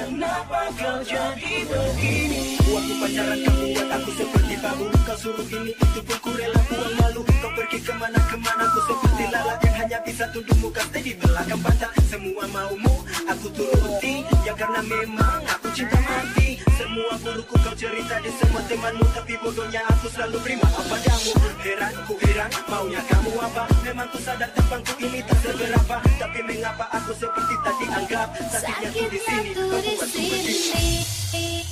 Kenapa kau jadi begini? Waktu pacaran kamu buat aku seperti babu. Kau suruh ini itu pun ku rela buang malu. Kau pergi kemana-kemana aku seperti lalat yang hanya bisa tunduk muka di belakang pantat. Semua maumu aku turuti, ya karena memang aku cinta mati. Semua burukku kau cerita di semua temanmu, tapi bodohnya aku selalu beri maaf padamu. Heran, ku heran, maunya kamu apa? Memang ku sadar tampangku ini tak seberapa, tapi mengapa aku seperti tak dianggap? Sakitnya ku di sini, kau buatku berdiri.